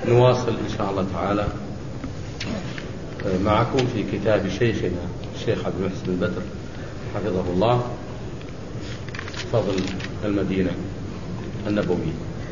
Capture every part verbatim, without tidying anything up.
نواصل إن شاء الله تعالى معكم في كتاب شيخنا الشيخ عبد المحسن البدر حفظه الله، فضل المدينة النبوية.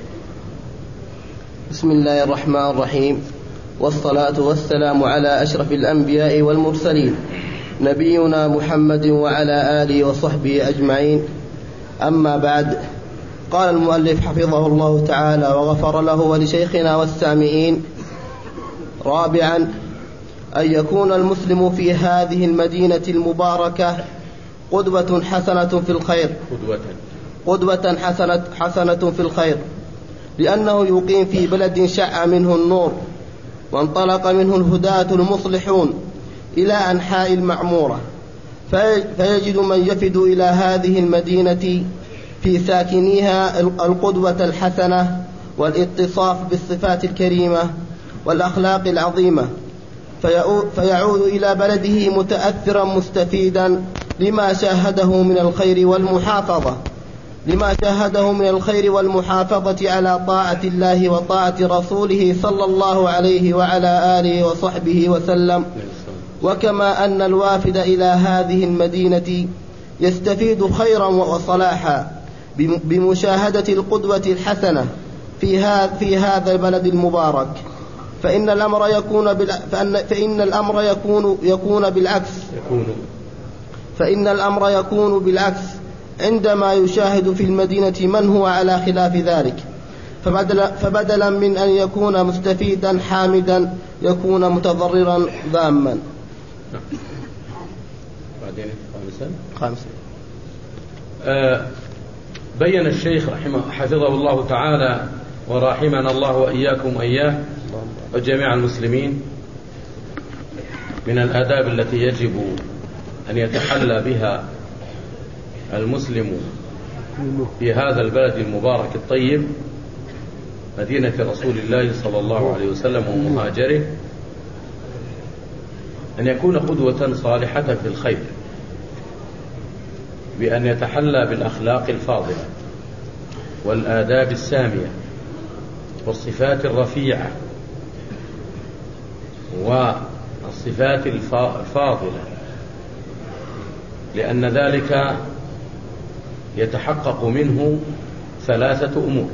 بسم الله الرحمن الرحيم، والصلاة والسلام على أشرف الأنبياء والمرسلين نبينا محمد وعلى آله وصحبه أجمعين. أما بعد، قال المؤلف حفظه الله تعالى وغفر له ولشيخنا والسامعين: رابعا، أن يكون المسلم في هذه المدينة المباركة قدوة حسنة في الخير قدوة قدوة حسنة, حسنة في الخير لأنه يقيم في بلد شع منه النور وانطلق منه الهداة المصلحون إلى أنحاء المعمورة، فيجد من يفد إلى هذه المدينة في ساكنيها القدوة الحسنة والاتصاف بالصفات الكريمة والأخلاق العظيمة، فيعود إلى بلده متأثرا مستفيدا لما شاهده من الخير والمحافظة لما شاهده من الخير والمحافظة على طاعة الله وطاعة رسوله صلى الله عليه وعلى آله وصحبه وسلم. وكما أن الوافد إلى هذه المدينة يستفيد خيرا وصلاحا بمشاهدة القدوة الحسنة في هذا البلد المبارك، فإن الأمر يكون فإن الأمر يكون يكون بالعكس فإن الأمر يكون بالعكس عندما يشاهد في المدينة من هو على خلاف ذلك، فبدلا, فبدلا من أن يكون مستفيدا حامدا يكون متضررا ذاما. بعدين خامسا خامسا آه بين الشيخ رحمه حفظه الله تعالى ورحمنا الله وإياكم وإياه وجميع المسلمين من الآداب التي يجب أن يتحلى بها المسلم في هذا البلد المبارك الطيب مدينة رسول الله صلى الله عليه وسلم ومهاجره، أن يكون قدوة صالحة في الخير بأن يتحلى بالأخلاق الفاضلة والآداب السامية والصفات الرفيعة والصفات الفاضلة، لأن ذلك يتحقق منه ثلاثة أمور.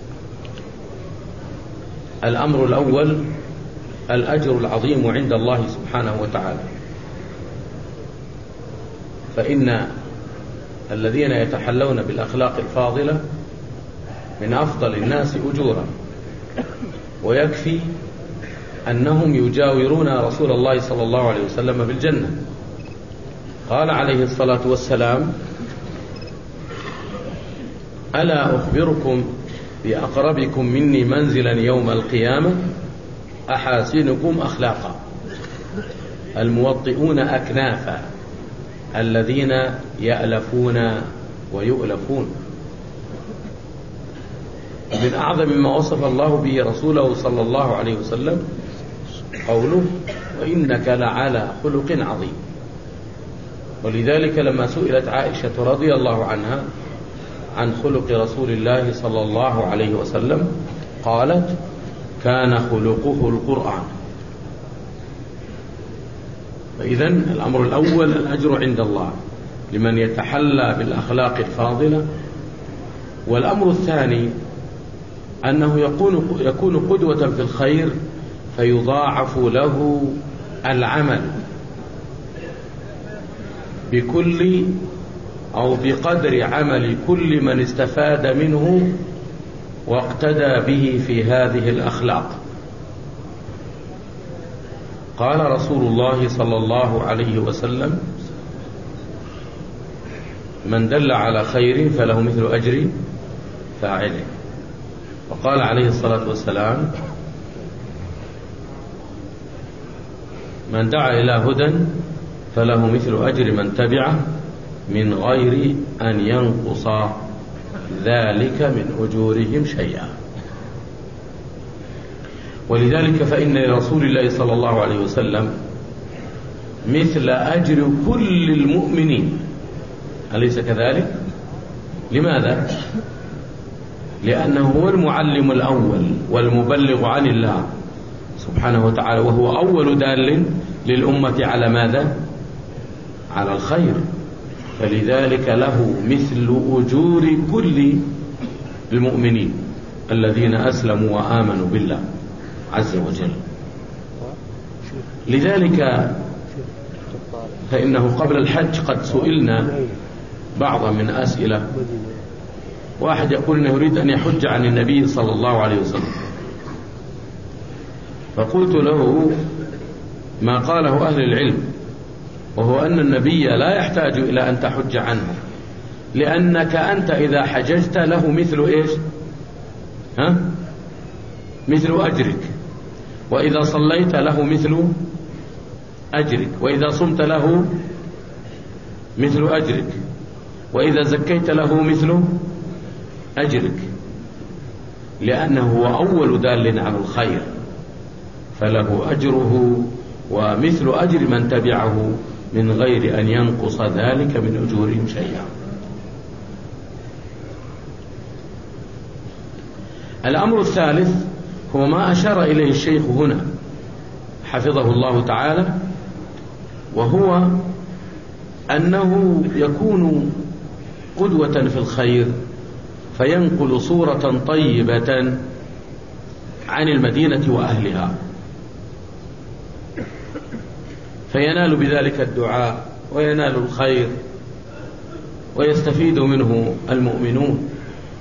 الأمر الأول الأجر العظيم عند الله سبحانه وتعالى، فإن الذين يتحلون بالأخلاق الفاضلة من أفضل الناس أجورا، ويكفي أنهم يجاورون رسول الله صلى الله عليه وسلم في الجنة. قال عليه الصلاة والسلام: ألا أخبركم بأقربكم مني منزلا يوم القيامة أحاسنكم أخلاقا الموطئون أكنافا الذين يألفون ويؤلفون. من أعظم ما وصف الله به رسوله صلى الله عليه وسلم قوله: وإنك لعلى خلق عظيم. ولذلك لما سئلت عائشة رضي الله عنها عن خلق رسول الله صلى الله عليه وسلم قالت: كان خلقه القرآن. فإذن الأمر الأول الأجر عند الله لمن يتحلى بالأخلاق الفاضلة. والأمر الثاني أنه يكون يكون قدوة في الخير فيضاعف له العمل بكل أو بقدر عمل كل من استفاد منه واقتدى به في هذه الأخلاق. قال رسول الله صلى الله عليه وسلم: من دل على خير فله مثل أجر فاعله. وقال عليه الصلاة والسلام: من دعا إلى هدى فله مثل أجر من تبعه من غير أن ينقص ذلك من أجورهم شيئا. ولذلك فإن لرسول الله صلى الله عليه وسلم مثل أجر كل المؤمنين، أليس كذلك؟ لماذا؟ لأنه هو المعلم الأول والمبلغ عن الله سبحانه وتعالى، وهو أول دال للأمة على ماذا؟ على الخير، فلذلك له مثل أجور كل المؤمنين الذين أسلموا وآمنوا بالله عز وجل. لذلك فإنه قبل الحج قد سئلنا بعضا من أسئلة، واحد يقول إنه يريد أن يحج عن النبي صلى الله عليه وسلم، فقلت له ما قاله أهل العلم، وهو أن النبي لا يحتاج إلى أن تحج عنه، لأنك أنت إذا حججت له مثل إيش؟ ها؟ مثل أجرك، وإذا صليت له مثل أجرك، وإذا صمت له مثل أجرك، وإذا زكيت له مثل أجرك، لأنه هو أول دال على الخير، فله أجره ومثل أجر من تبعه من غير أن ينقص ذلك من أجورهم شيئا. الأمر الثالث هو ما أشار إليه الشيخ هنا حفظه الله تعالى، وهو أنه يكون قدوة في الخير فينقل صورة طيبة عن المدينة وأهلها، فينال بذلك الدعاء وينال الخير ويستفيد منه المؤمنون،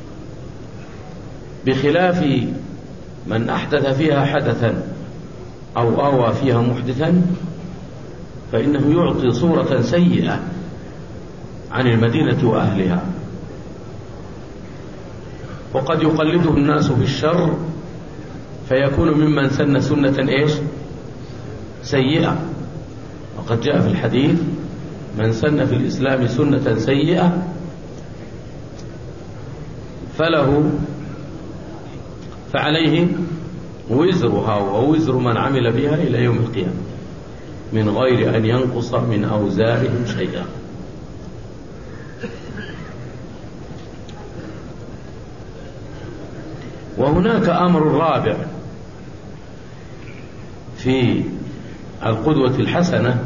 بخلاف من أحدث فيها حدثا أو آوى فيها محدثا، فإنه يعطي صورة سيئة عن المدينة وأهلها، وقد يقلده الناس في الشر فيكون ممن سن سنة إيش؟ سيئة. وقد جاء في الحديث من سن في الإسلام سنة سيئة فله فعليه وزرها ووزر من عمل بها إلى يوم القيامة من غير أن ينقص من أوزارهم شيئا. وهناك أمر رابع في القدوة الحسنة،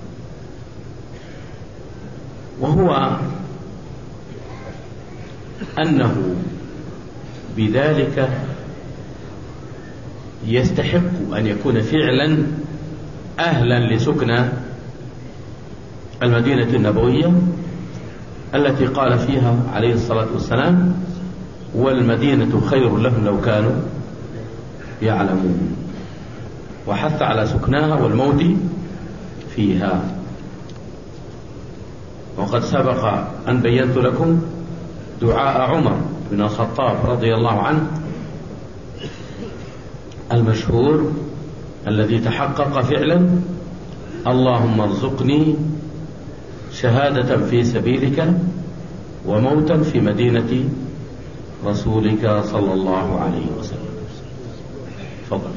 وهو أنه بذلك يستحق أن يكون فعلا أهلا لسكنى المدينة النبوية التي قال فيها عليه الصلاة والسلام والمدينة خير لهم لو كانوا يعلمون، وحث على سكناها والموت فيها. وقد سبق أن بينت لكم دعاء عمر بن الخطاب رضي الله عنه المشهور الذي تحقق فعلا: اللهم ارزقني شهادة في سبيلك وموتا في مدينة رسولك صلى الله عليه وسلم. تفضل.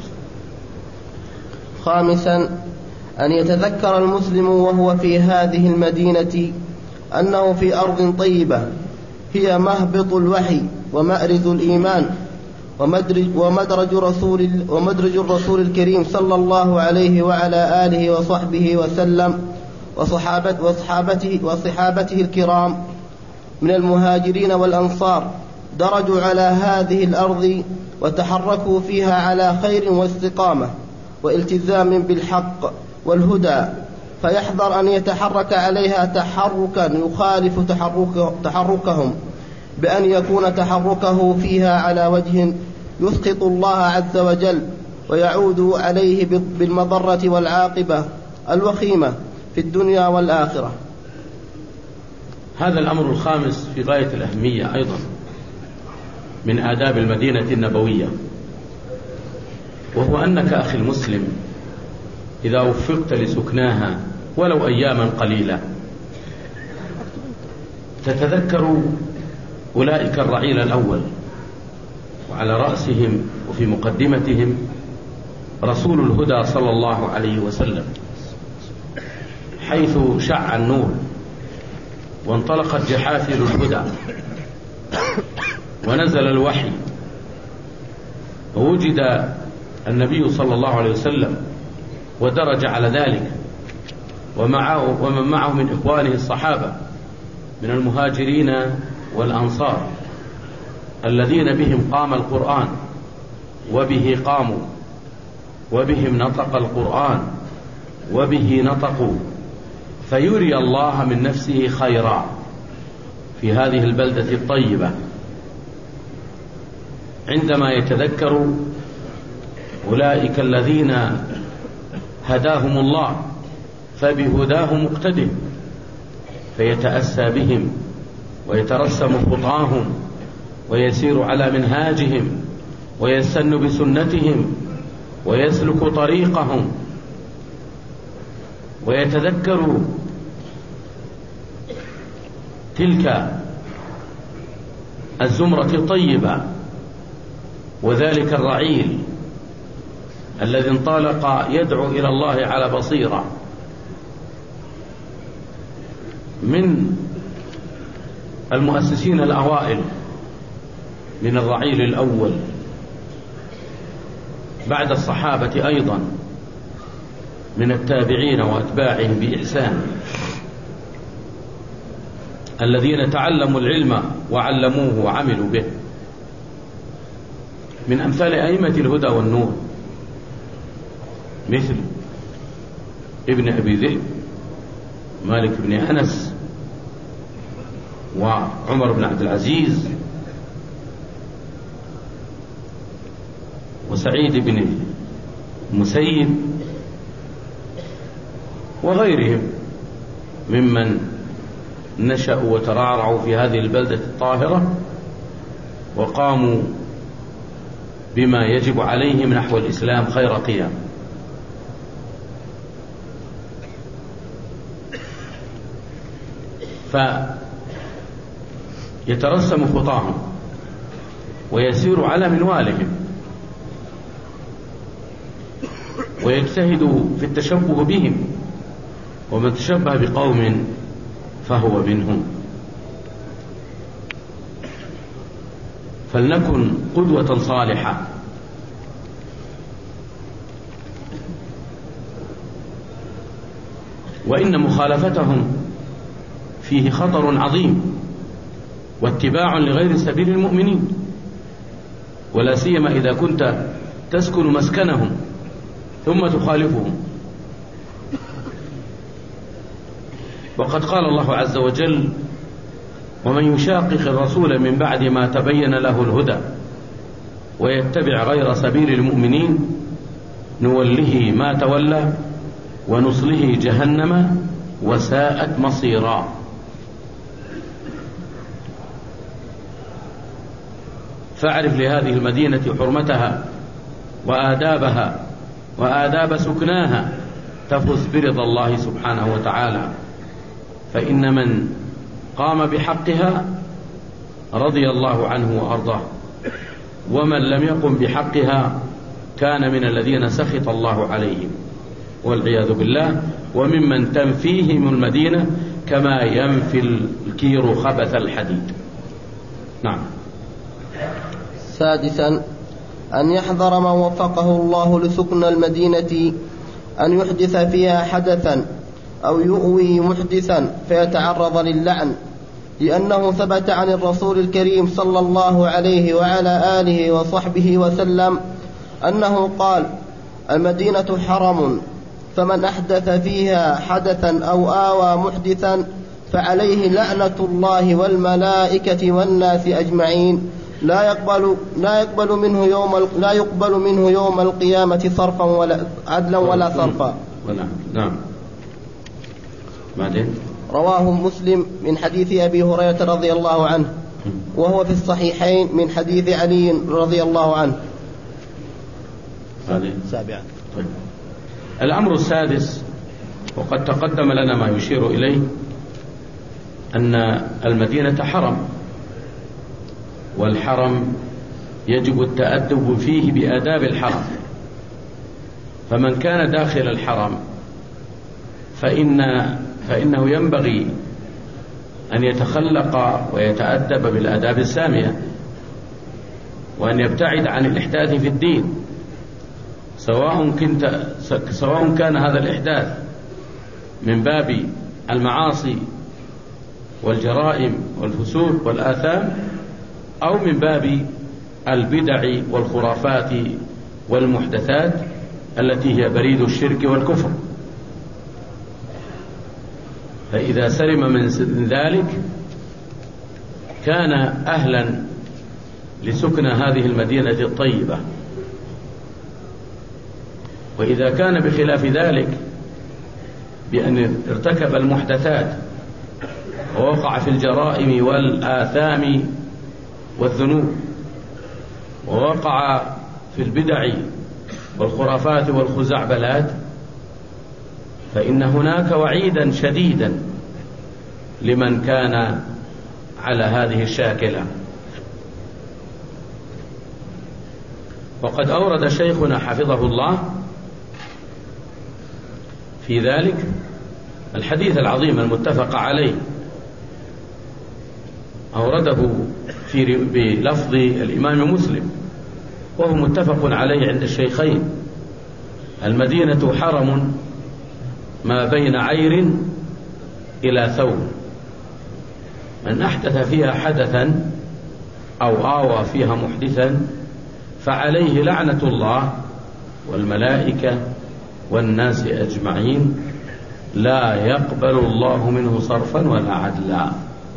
خامسا أن يتذكر المسلم وهو في هذه المدينة أنه في أرض طيبة هي مهبط الوحي ومأرز الإيمان ومدرج, ومدرج, رسول ومدرج الرسول الكريم صلى الله عليه وعلى آله وصحبه وسلم وصحابته, وصحابته, وصحابته الكرام من المهاجرين والأنصار درجوا على هذه الأرض وتحركوا فيها على خير واستقامة والتزام بالحق والهدى، فيحذر أن يتحرك عليها تحركا يخالف تحرك تحركهم، بأن يكون تحركه فيها على وجه يسخط الله عز وجل ويعود عليه بالمضرة والعاقبة الوخيمة في الدنيا والآخرة. هذا الأمر الخامس في غاية الأهمية أيضا من آداب المدينة النبوية، وهو أنك أخي المسلم إذا وفقت لسكناها ولو أياما قليلة تتذكر أولئك الرعيل الأول، وعلى رأسهم وفي مقدمتهم رسول الهدى صلى الله عليه وسلم، حيث شع النور وانطلقت جحافل الهدى ونزل الوحي ووجد النبي صلى الله عليه وسلم ودرج على ذلك ومعه ومن معه من إخوانه الصحابة من المهاجرين والأنصار الذين بهم قام القرآن وبه قاموا وبهم نطق القرآن وبه نطقوا، فيري الله من نفسه خيرا في هذه البلدة الطيبة عندما يتذكر أولئك الذين هداهم الله فبهداه مقتدٍ، فيتأسى بهم ويترسم خطاهم ويسير على منهاجهم ويستن بسنتهم ويسلك طريقهم، ويتذكر تلك الزمرة الطيبة وذلك الرعيل الذي انطلق يدعو إلى الله على بصيرة من المؤسسين الأوائل من الرعيل الأول بعد الصحابة أيضا من التابعين وأتباعهم بإحسان الذين تعلموا العلم وعلموه وعملوا به، من أمثال أئمة الهدى والنور مثل ابن أبي ذئب مالك بن أنس وعمر بن عبد العزيز وسعيد بن المسيب وغيرهم ممن نشأوا وترعرعوا في هذه البلدة الطاهرة وقاموا بما يجب عليهم نحو الإسلام خير قيام. فيترسم خطاهم ويسير على منوالهم ويجتهد في التشبه بهم، ومن تشبه بقوم فهو منهم. فلنكن قدوة صالحة وإن مخالفتهم فيه خطر عظيم واتباع لغير سبيل المؤمنين، ولا سيما إذا كنت تسكن مسكنهم ثم تخالفهم. وقد قال الله عز وجل: ومن يشاقق الرسول من بعد ما تبين له الهدى ويتبع غير سبيل المؤمنين نوله ما تولى ونصله جهنم وساءت مصيرا. فاعرف لهذه المدينة حرمتها وآدابها وآداب سكناها تفز برضا الله سبحانه وتعالى، فإن من قام بحقها رضي الله عنه وأرضاه، ومن لم يقم بحقها كان من الذين سخط الله عليهم والعياذ بالله، وممن تنفيهم المدينة كما ينفي الكير خبث الحديد. نعم. سادسا أن يحذر من وفقه الله لسكن المدينة أن يحدث فيها حدثا أو يؤوي محدثا فيتعرض للعن، لأنه ثبت عن الرسول الكريم صلى الله عليه وعلى آله وصحبه وسلم أنه قال: المدينة حرم، فمن أحدث فيها حدثا أو آوى محدثا فعليه لعنة الله والملائكة والناس أجمعين، لا يقبل لا يقبل منه يوم لا يقبل منه يوم القيامة صرفا ولا عدلا ولا صرفا. نعم. بعدين رواه مسلم من حديث أبي هريرة رضي الله عنه، وهو في الصحيحين من حديث علي رضي الله عنه. سابعا. طيب. الأمر السادس، وقد تقدم لنا ما يشير إليه، أن المدينة حرم، والحرم يجب التأدب فيه بآداب الحرم، فمن كان داخل الحرم فإن فإنه ينبغي أن يتخلق ويتأدب بالآداب السامية، وأن يبتعد عن الإحداث في الدين، سواء كنت سواء كان هذا الإحداث من باب المعاصي والجرائم والفسوق والآثام، أو من باب البدع والخرافات والمحدثات التي هي بريد الشرك والكفر. فإذا سلم من ذلك كان أهلا لسكن هذه المدينة الطيبة. وإذا كان بخلاف ذلك بأن ارتكب المحدثات ووقع في الجرائم والآثام والذنوب، ووقع في البدع والخرافات والخزعبلات، فإن هناك وعيدا شديدا لمن كان على هذه الشاكلة. وقد أورد شيخنا حفظه الله في ذلك الحديث العظيم المتفق عليه، أورده في بلفظ الإمام مسلم وهو متفق عليه عند الشيخين: المدينة حرم ما بين عير إلى ثوب، من أحدث فيها حدثا أو آوى فيها محدثا فعليه لعنة الله والملائكة والناس أجمعين، لا يقبل الله منه صرفا ولا عدلا.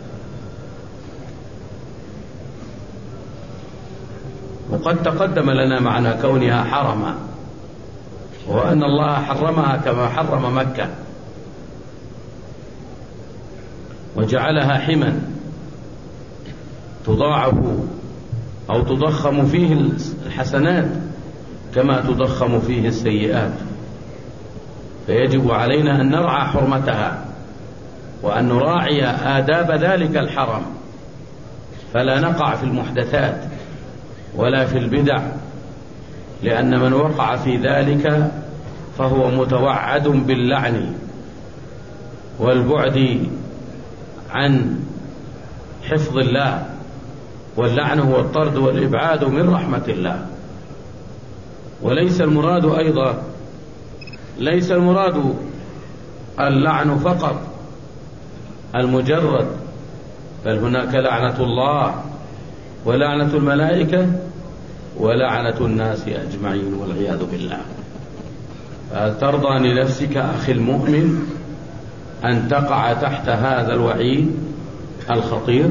وقد تقدم لنا معنى كونها حرما، وأن الله حرمها كما حرم مكة، وجعلها حما تضاعف أو تضخم فيه الحسنات كما تضخم فيه السيئات، فيجب علينا أن نرعى حرمتها وأن نراعي آداب ذلك الحرم، فلا نقع في المحدثات ولا في البدع، لأن من وقع في ذلك فهو متوعد باللعن والبعد عن حفظ الله، واللعن هو الطرد والإبعاد من رحمة الله. وليس المراد أيضا ليس المراد اللعن فقط المجرد، بل هناك لعنة الله ولعنة الملائكة ولعنة الناس أجمعين والعياذ بالله. فهل ترضى لنفسك أخي المؤمن أن تقع تحت هذا الوعيد الخطير؟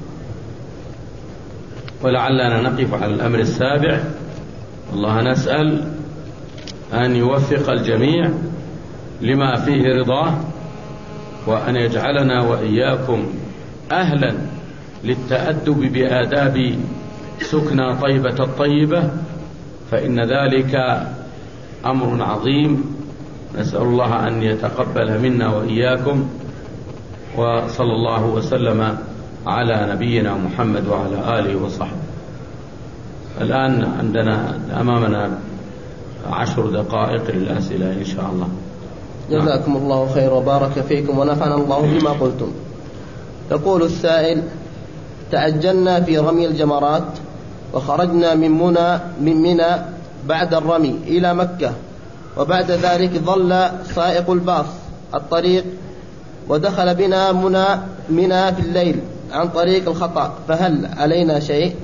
ولعلنا نقف على الأمر السابع. الله نسأل أن يوفق الجميع لما فيه رضاه، وأن يجعلنا وإياكم أهلا للتأدب بآداب سكنى طيبة الطيبة، فإن ذلك أمر عظيم. نسأل الله أن يتقبل منا وإياكم، وصلى الله وسلم على نبينا محمد وعلى آله وصحبه. الآن عندنا أمامنا عشر دقائق للأسئلة إن شاء الله. جزاكم الله خير وبارك فيكم ونفعنا الله بما قلتم. يقول السائل: تعجلنا في رمي الجمرات وخرجنا من منى من منى بعد الرمي إلى مكة، وبعد ذلك ظل سائق الباص الطريق ودخل بنا منى منى في الليل عن طريق الخطأ، فهل علينا شيء؟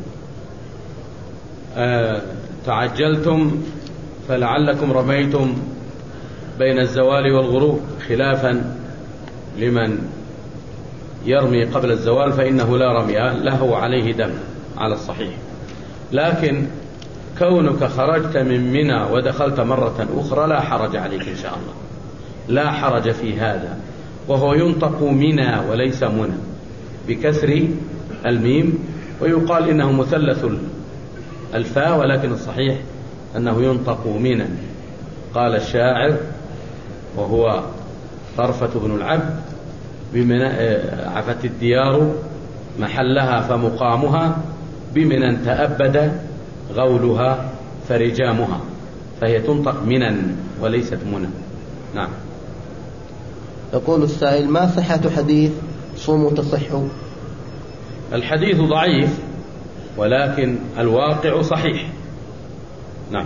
أه تعجلتم فلعلكم رميتم بين الزوال والغروب، خلافا لمن يرمي قبل الزوال فإنه لا رمي له عليه دم على الصحيح. لكن كونك خرجت من منى ودخلت مرة أخرى لا حرج عليك إن شاء الله، لا حرج في هذا. وهو ينطق منى وليس منى بكسر الميم، ويقال إنه مثلث الفاء، ولكن الصحيح أنه ينطق منى. قال الشاعر وهو طرفة بن العبد: عفت الديار محلها فمقامها، بمنى تأبد غولها فرجامها، فهي تنطق منى وليست منى. نعم. يقول السائل: ما صحة حديث صوموا تصحوا؟ الحديث ضعيف ولكن الواقع صحيح. نعم.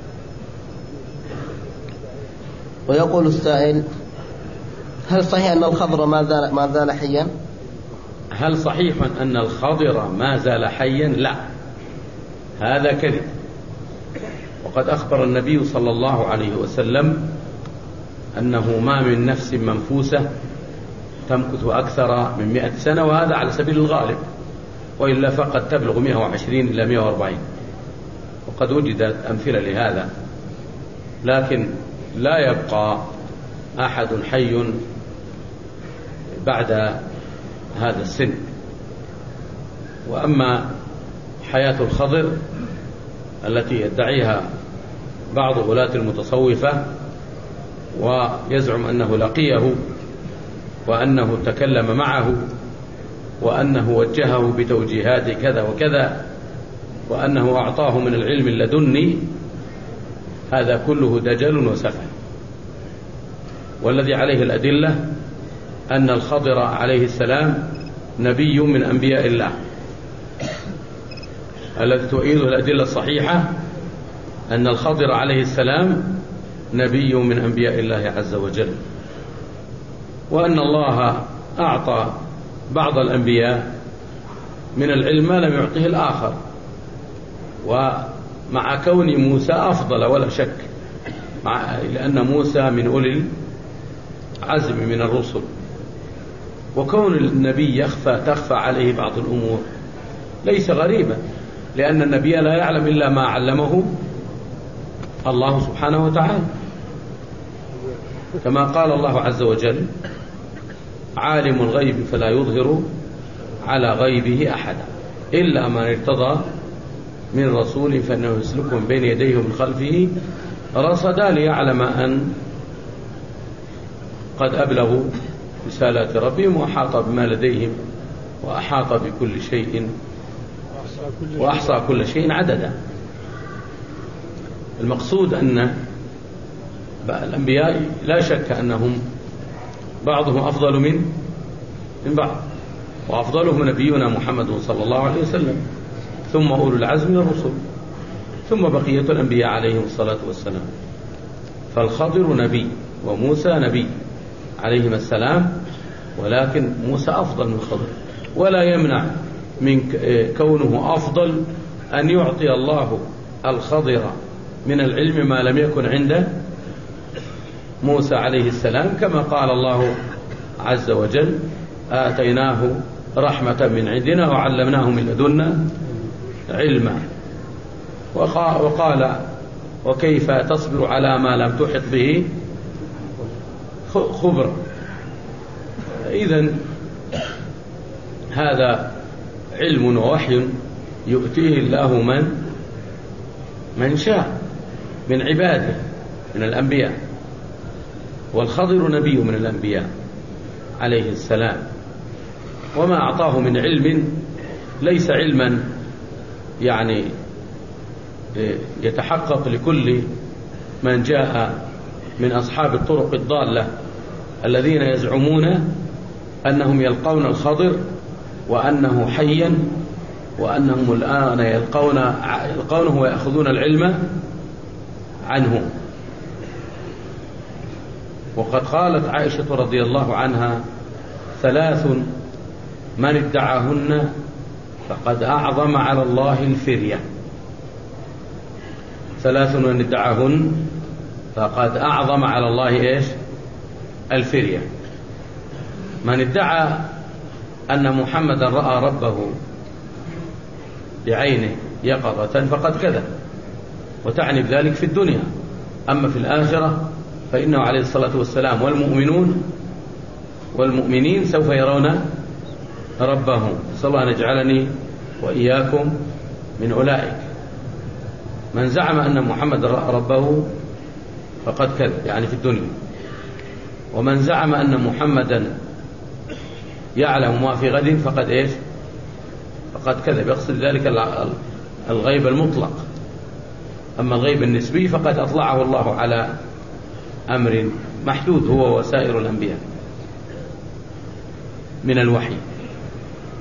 ويقول السائل: هل صحيح أن الخضر ما زال, ما زال حيا؟ هل صحيح أن الخضر ما زال حيا؟ لا، هذا كذب. وقد أخبر النبي صلى الله عليه وسلم أنه ما من نفس منفوسة تمكث أكثر من مئة سنة، وهذا على سبيل الغالب، وإلا فقد تبلغ مئة وعشرين إلى مئة وأربعين، وقد وجدت أمثلة لهذا. لكن لا يبقى أحد حي بعد هذا السن. وأما حياة الخضر التي يدعيها بعض غلاة المتصوفة ويزعم أنه لقيه وأنه تكلم معه وأنه وجهه بتوجيهات كذا وكذا وأنه أعطاه من العلم اللدني، هذا كله دجل وسفه. والذي عليه الأدلة أن الخضر عليه السلام نبي من أنبياء الله، الذي تؤيده الأدلة الصحيحة أن الخضر عليه السلام نبي من أنبياء الله عز وجل، وأن الله أعطى بعض الأنبياء من العلم ما لم يعطه الآخر، ومع كون موسى أفضل ولا شك، مع لأن موسى من أولي العزم من الرسل، وكون النبي يخفى تخفى عليه بعض الأمور ليس غريبا، لأن النبي لا يعلم إلا ما علمه الله سبحانه وتعالى، كما قال الله عز وجل: عالم الغيب فلا يظهر على غيبه أحدا إلا من ارتضى من رسول فإنه يسلك من بين يديه ومن خلفه رصدا ليعلم أن قد أبلغوا رسالات ربهم وأحاط بما لديهم وأحاط بكل شيء وأحصى كل شيء عددا. المقصود أن الأنبياء لا شك أنهم بعضهم أفضل من من بعض، وأفضلهم نبينا محمد صلى الله عليه وسلم، ثم أولو العزم من الرسل، ثم بقية الأنبياء عليهم الصلاة والسلام. فالخضر نبي وموسى نبي عليهما السلام، ولكن موسى أفضل من الخضر، ولا يمنع من كونه أفضل أن يعطي الله الخضر من العلم ما لم يكن عنده موسى عليه السلام، كما قال الله عز وجل: آتيناه رحمة من عندنا وعلمناه من لدنا علما. وقال: وكيف تصبر على ما لم تحط به خبرا. إذن هذا علم ووحي يؤتيه الله من من شاء من عباده من الأنبياء، والخضر نبي من الأنبياء عليه السلام، وما أعطاه من علم ليس علما يعني يتحقق لكل من جاء من أصحاب الطرق الضالة الذين يزعمون أنهم يلقون الخضر وأنه حيا، وأنهم الآن يلقون يلقونه ويأخذون العلم عنه. وقد قالت عائشة رضي الله عنها: ثلاث من ادعاهن فقد أعظم على الله الفرية. ثلاث من ادعاهن فقد أعظم على الله إيش؟ الفرية. من ادعى أن محمدا رأى ربه بعينه يقظة فقد كذب، وتعني بذلك في الدنيا. أما في الآخرة فإنه عليه الصلاة والسلام والمؤمنون والمؤمنين سوف يرون ربهم. صلى الله أن يجعلني وإياكم من أولئك. من زعم أن محمد رأى ربه فقد كذب، يعني في الدنيا. ومن زعم أن محمدا يعلم ما في غد فقد إيش؟ فقد كذب، يقصد ذلك الغيب المطلق. أما الغيب النسبي فقد أطلعه الله على أمر محدود هو وسائر الأنبياء من الوحي.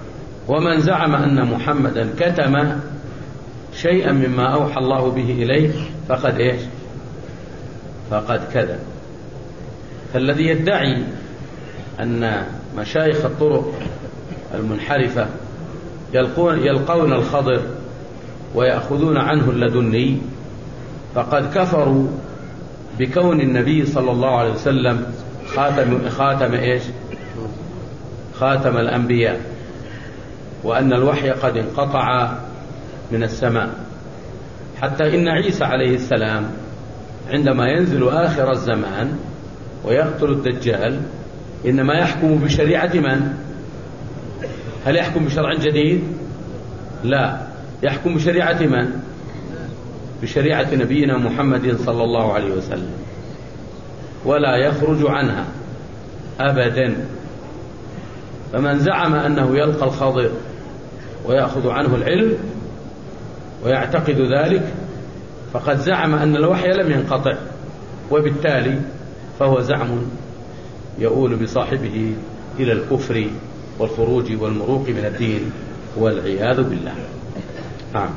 ومن زعم أن محمدا كتم شيئا مما أوحى الله به إليه فقد إيش فقد كذب. فالذي يدعي أن مشايخ الطرق المنحرفة يلقون, يلقون الخضر ويأخذون عنه اللدني فقد كفروا بكون النبي صلى الله عليه وسلم خاتم, خاتم إيش خاتم الأنبياء، وأن الوحي قد انقطع من السماء، حتى إن عيسى عليه السلام عندما ينزل آخر الزمان ويقتل الدجال إنما يحكم بشريعة من؟ هل يحكم بشرع جديد؟ لا، يحكم بشريعة من؟ بشريعة نبينا محمد صلى الله عليه وسلم، ولا يخرج عنها أبدا. فمن زعم أنه يلقى الخضر ويأخذ عنه العلم ويعتقد ذلك فقد زعم أن الوحي لم ينقطع، وبالتالي فهو زعم يؤول بصاحبه إلى الكفر والخروج والمروق من الدين والعياذ بالله. نعم.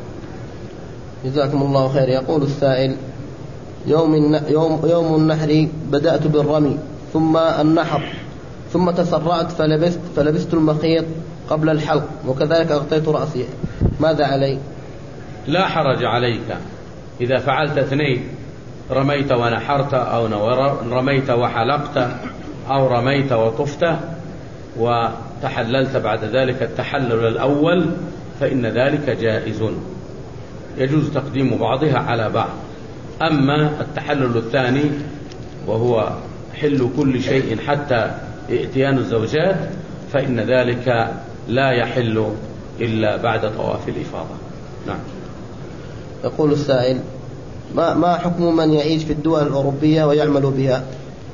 جزاكم الله خير. يقول السائل: يوم, يوم, يوم النحر بدأت بالرمي ثم النحر ثم تسرعت فلبست, فلبست المخيط قبل الحلق وكذلك أغطيت رأسي، ماذا علي؟ لا حرج عليك إذا فعلت اثنين، رميت ونحرت أو رميت وحلقت أو رميت وطفت وتحللت بعد ذلك التحلل الأول فإن ذلك جائز، يجوز تقديم بعضها على بعض. أما التحلل الثاني وهو حل كل شيء حتى ائتيان الزوجات فإن ذلك لا يحل إلا بعد طواف الإفاضة. نعم. يقول السائل: ما ما حكم من يعيش في الدول الأوروبية ويعمل بها؟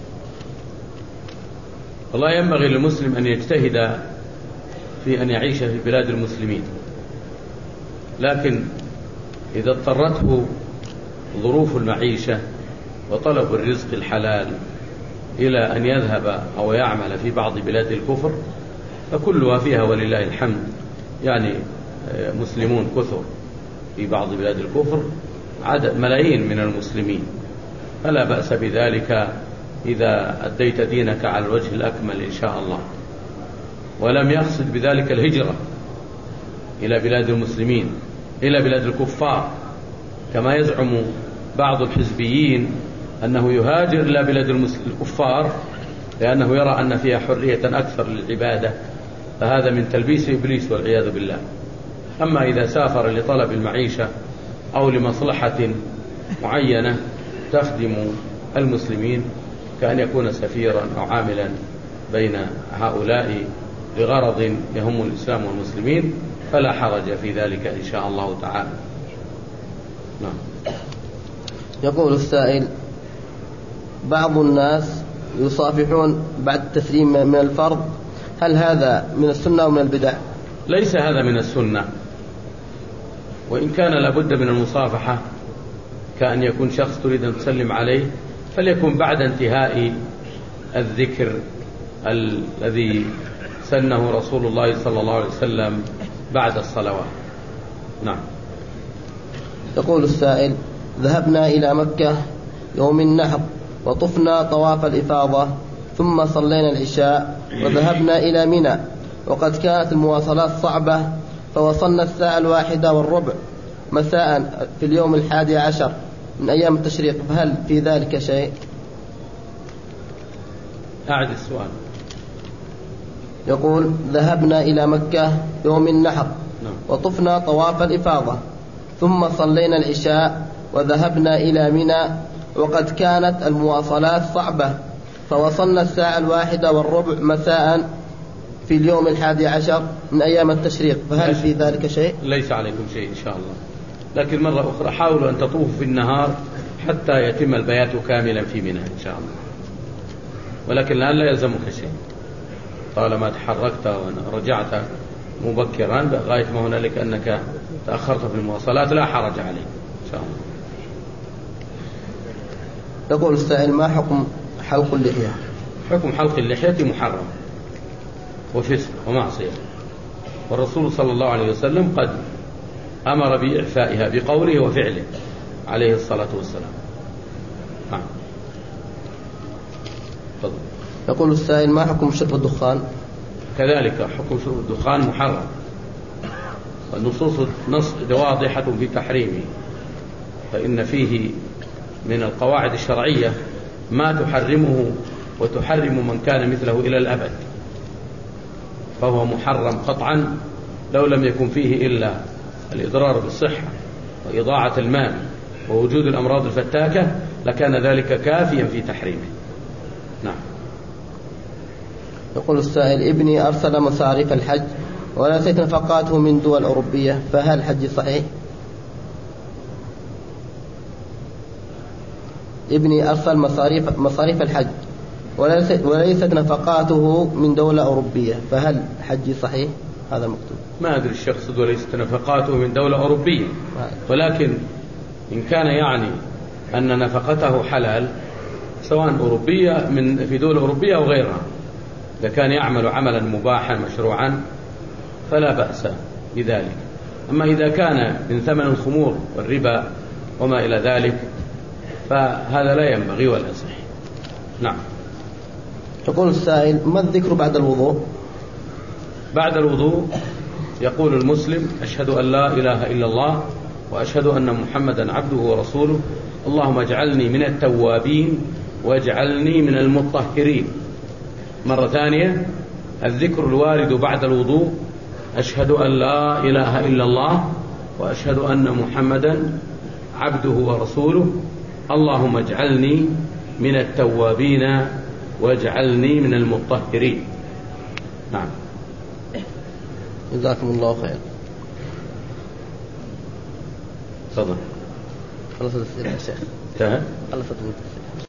والله ينبغي للمسلم أن يجتهد في أن يعيش في بلاد المسلمين، لكن إذا اضطرته ظروف المعيشة وطلب الرزق الحلال إلى أن يذهب أو يعمل في بعض بلاد الكفر فكلها فيها ولله الحمد يعني مسلمون كثر في بعض بلاد الكفر، عدد ملايين من المسلمين، فلا بأس بذلك إذا أديت دينك على الوجه الأكمل إن شاء الله، ولم يقصد بذلك الهجرة إلى بلاد المسلمين إلى بلاد الكفار كما يزعم بعض الحزبيين أنه يهاجر إلى بلاد الكفار لأنه يرى أن فيها حرية أكثر للعبادة، فهذا من تلبيس إبليس والعياذ بالله. أما إذا سافر لطلب المعيشة أو لمصلحة معينة تخدم المسلمين كأن يكون سفيرا أو عاملا بين هؤلاء لغرض يهم الإسلام والمسلمين فلا حرج في ذلك إن شاء الله تعالى. نعم. يقول السائل: بعض الناس يصافحون بعد التسليم من الفرض، هل هذا من السنة أو من البدع؟ ليس هذا من السنة، وإن كان لابد من المصافحة كأن يكون شخص تريد أن تسلم عليه فليكن بعد انتهاء الذكر الذي سنه رسول الله صلى الله عليه وسلم بعد الصلوات. نعم. يقول السائل: ذهبنا إلى مكة يوم النحر وطفنا طواف الإفاضة ثم صلينا العشاء وذهبنا إلى منى، وقد كانت المواصلات صعبة فوصلنا الساعة الواحدة والربع مساء في اليوم الحادي عشر من أيام التشريق، فهل في ذلك شيء؟ أعد السؤال. يقول: ذهبنا إلى مكة يوم النحر وطفنا طواف الإفاضة ثم صلينا العشاء وذهبنا إلى منى، وقد كانت المواصلات صعبة فوصلنا الساعة الواحدة والربع مساء في اليوم الحادي عشر من أيام التشريق، فهل في ذلك شيء؟ ليس عليكم شيء إن شاء الله، لكن مرة أخرى حاولوا أن تطوفوا في النهار حتى يتم البيات كاملا في منى إن شاء الله، ولكن الآن لا يلزمك شيء طالما تحركت ورجعت مبكرا لغاية ما هنالك أنك تأخرت في المواصلات لا حرج عليك إن شاء الله. يقول السائل: ما حكم حلق اللحية؟ حكم حلق اللحية محرم وفسق ومعصية، والرسول صلى الله عليه وسلم قد أمر بإعفائها بقوله وفعله عليه الصلاة والسلام. نعم. تفضل. يقول السائل: ما حكم شرب الدخان؟ كذلك حكم شرب الدخان محرم، والنصوص النص واضحة في تحريمه، فإن فيه من القواعد الشرعية ما تحرمه وتحرم من كان مثله إلى الأبد، فهو محرم قطعا لو لم يكن فيه إلا الإضرار بالصحة وإضاعة المال ووجود الأمراض الفتاكة لكان ذلك كافيا في تحريمه. نعم. يقول السائل: ابني أرسل مصاريف الحج وليست نفقاته من دول أوروبية، فهل حج صحيح؟ ابني أرسل مصاريف مصاريف الحج وليست وليست نفقاته من دولة أوروبية، فهل حج صحيح؟ هذا مكتوب. ما أدري الشخص وليست نفقاته من دولة أوروبية، ولكن إن كان يعني أن نفقته حلال سواء أوروبية من في دولة أوروبية أو غيرها، إذا كان يعمل عملا مباحا مشروعا فلا بأس بذلك. أما إذا كان من ثمن الخمور والربا وما إلى ذلك فهذا لا ينبغي ولا يصح. نعم. يقول السائل: ما الذكر بعد الوضوء؟ بعد الوضوء يقول المسلم: أشهد أن لا إله إلا الله وأشهد أن محمدا عبده ورسوله، اللهم اجعلني من التوابين واجعلني من المطهرين. مرة ثانية الذكر الوارد بعد الوضوء: أشهد أن لا إله إلا الله وأشهد أن محمدا عبده ورسوله، اللهم اجعلني من التوابين واجعلني من المطهرين. نعم. جزاكم الله خير. تفضل. خلصت الأسئلة يا شيخ. انتهى. خلصت الأسئلة.